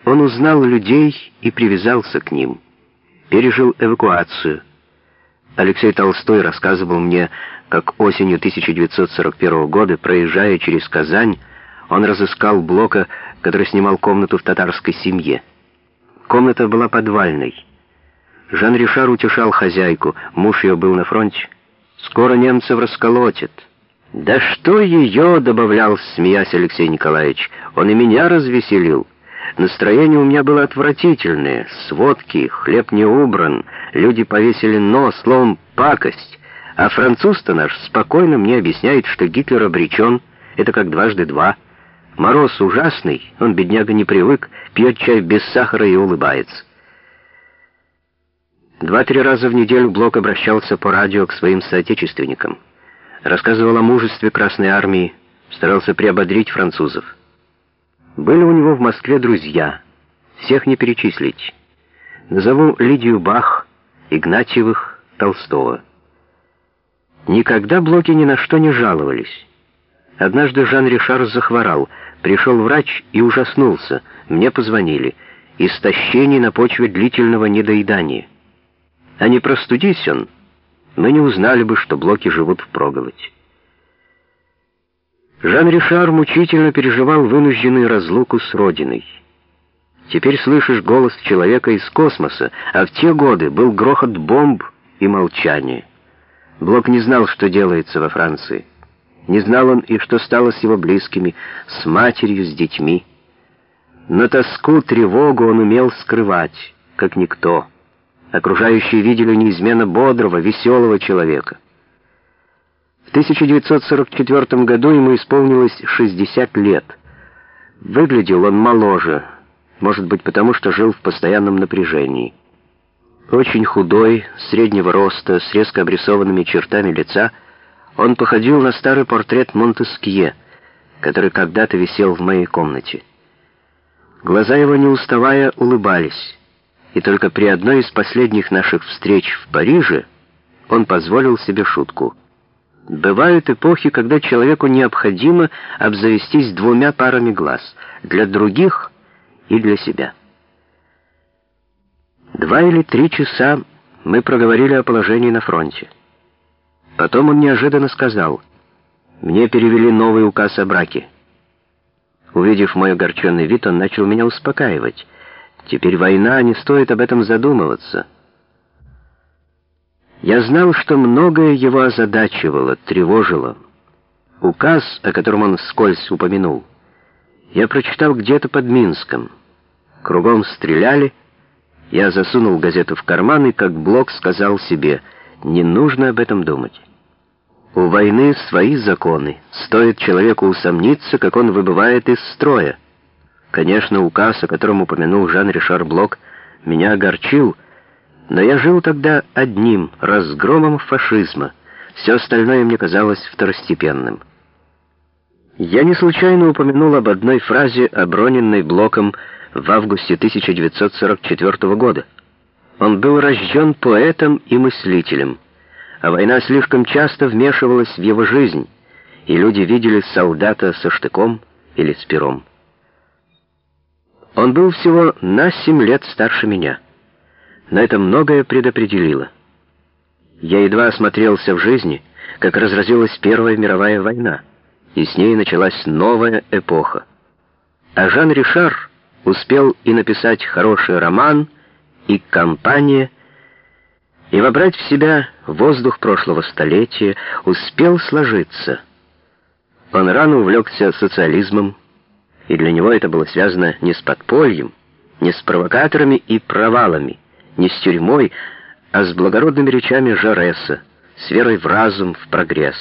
Он узнал людей и привязался к ним, пережил эвакуацию. Алексей Толстой рассказывал мне, как осенью 1941 года, проезжая через Казань, он разыскал Блока, который снимал комнату в татарской семье. Комната была подвальной. Жан-Ришар утешал хозяйку, муж ее был на фронте. «Скоро немцев расколотят». «Да что ее?» — добавлял, смеясь, Алексей Николаевич. «Он и меня развеселил. Настроение у меня было отвратительное. Сводки, хлеб не убран, люди повесили нос, словом, пакость. А француз-то наш спокойно мне объясняет, что Гитлер обречен. Это как дважды два. Мороз ужасный, он, бедняга, не привык, пьет чай без сахара и улыбается». 2-3 раза в неделю Блок обращался по радио к своим соотечественникам. Рассказывал о мужестве Красной Армии, старался приободрить французов. Были у него в Москве друзья, всех не перечислить. Назову Лидию Бах, Игнатьевых, Толстого. Никогда Блоки ни на что не жаловались. Однажды Жан-Ришар захворал, пришел врач и ужаснулся. Мне позвонили. Истощение на почве длительного недоедания. А не простудись он, мы не узнали бы, что Блоки живут впроголодь. Жан-Ришар мучительно переживал вынужденную разлуку с родиной. Теперь слышишь голос человека из космоса, а в те годы был грохот бомб и молчание. Блок не знал, что делается во Франции. Не знал он и что стало с его близкими, с матерью, с детьми. Но тоску, тревогу он умел скрывать, как никто. Окружающие видели неизменно бодрого, веселого человека. В 1944 году ему исполнилось 60 лет. Выглядел он моложе, может быть, потому что жил в постоянном напряжении. Очень худой, среднего роста, с резко обрисованными чертами лица, он походил на старый портрет Монтескье, который когда-то висел в моей комнате. Глаза его, не уставая, улыбались. И только при одной из последних наших встреч в Париже он позволил себе шутку. Бывают эпохи, когда человеку необходимо обзавестись 2 парами глаз, для других и для себя. 2 или 3 часа мы проговорили о положении на фронте. Потом он неожиданно сказал: «Мне перевели новый указ о браке». Увидев мой огорченный вид, он начал меня успокаивать. «Теперь война, не стоит об этом задумываться». Я знал, что многое его озадачивало, тревожило. Указ, о котором он вскользь упомянул, я прочитал где-то под Минском. Кругом стреляли. Я засунул газету в карман и, как Блок, сказал себе: не нужно об этом думать. У войны свои законы. Стоит человеку усомниться, как он выбывает из строя. Конечно, указ, о котором упомянул Жан-Ришар Блок, меня огорчил, но я жил тогда одним разгромом фашизма. Все остальное мне казалось второстепенным. Я не случайно упомянул об одной фразе, оброненной Блоком в августе 1944 года. Он был рожден поэтом и мыслителем, а война слишком часто вмешивалась в его жизнь, и люди видели солдата со штыком или с пером. Он был всего на 7 лет старше меня, но это многое предопределило. Я едва осмотрелся в жизни, как разразилась Первая мировая война, и с ней началась новая эпоха. А Жан-Ришар успел и написать хороший роман, и «Компания», и вобрать в себя воздух прошлого столетия, успел сложиться. Он рано увлекся социализмом, и для него это было связано не с подпольем, не с провокаторами и провалами, не с тюрьмой, а с благородными речами Жореса, с верой в разум, в прогресс.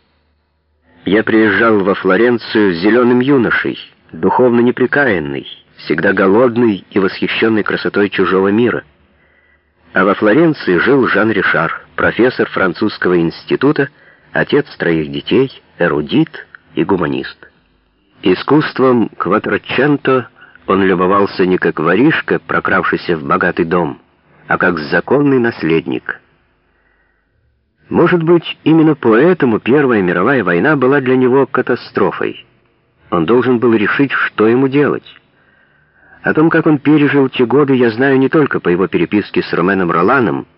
Я приезжал во Флоренцию с зеленым юношей, духовно непрекаянный, всегда голодный и восхищенный красотой чужого мира. А во Флоренции жил Жан-Ришар, профессор французского института, отец 3 детей, эрудит и гуманист. Искусством Кватроченто он любовался не как воришка, прокравшийся в богатый дом, а как законный наследник. Может быть, именно поэтому Первая мировая война была для него катастрофой. Он должен был решить, что ему делать. О том, как он пережил те годы, я знаю не только по его переписке с Роменом Роланом,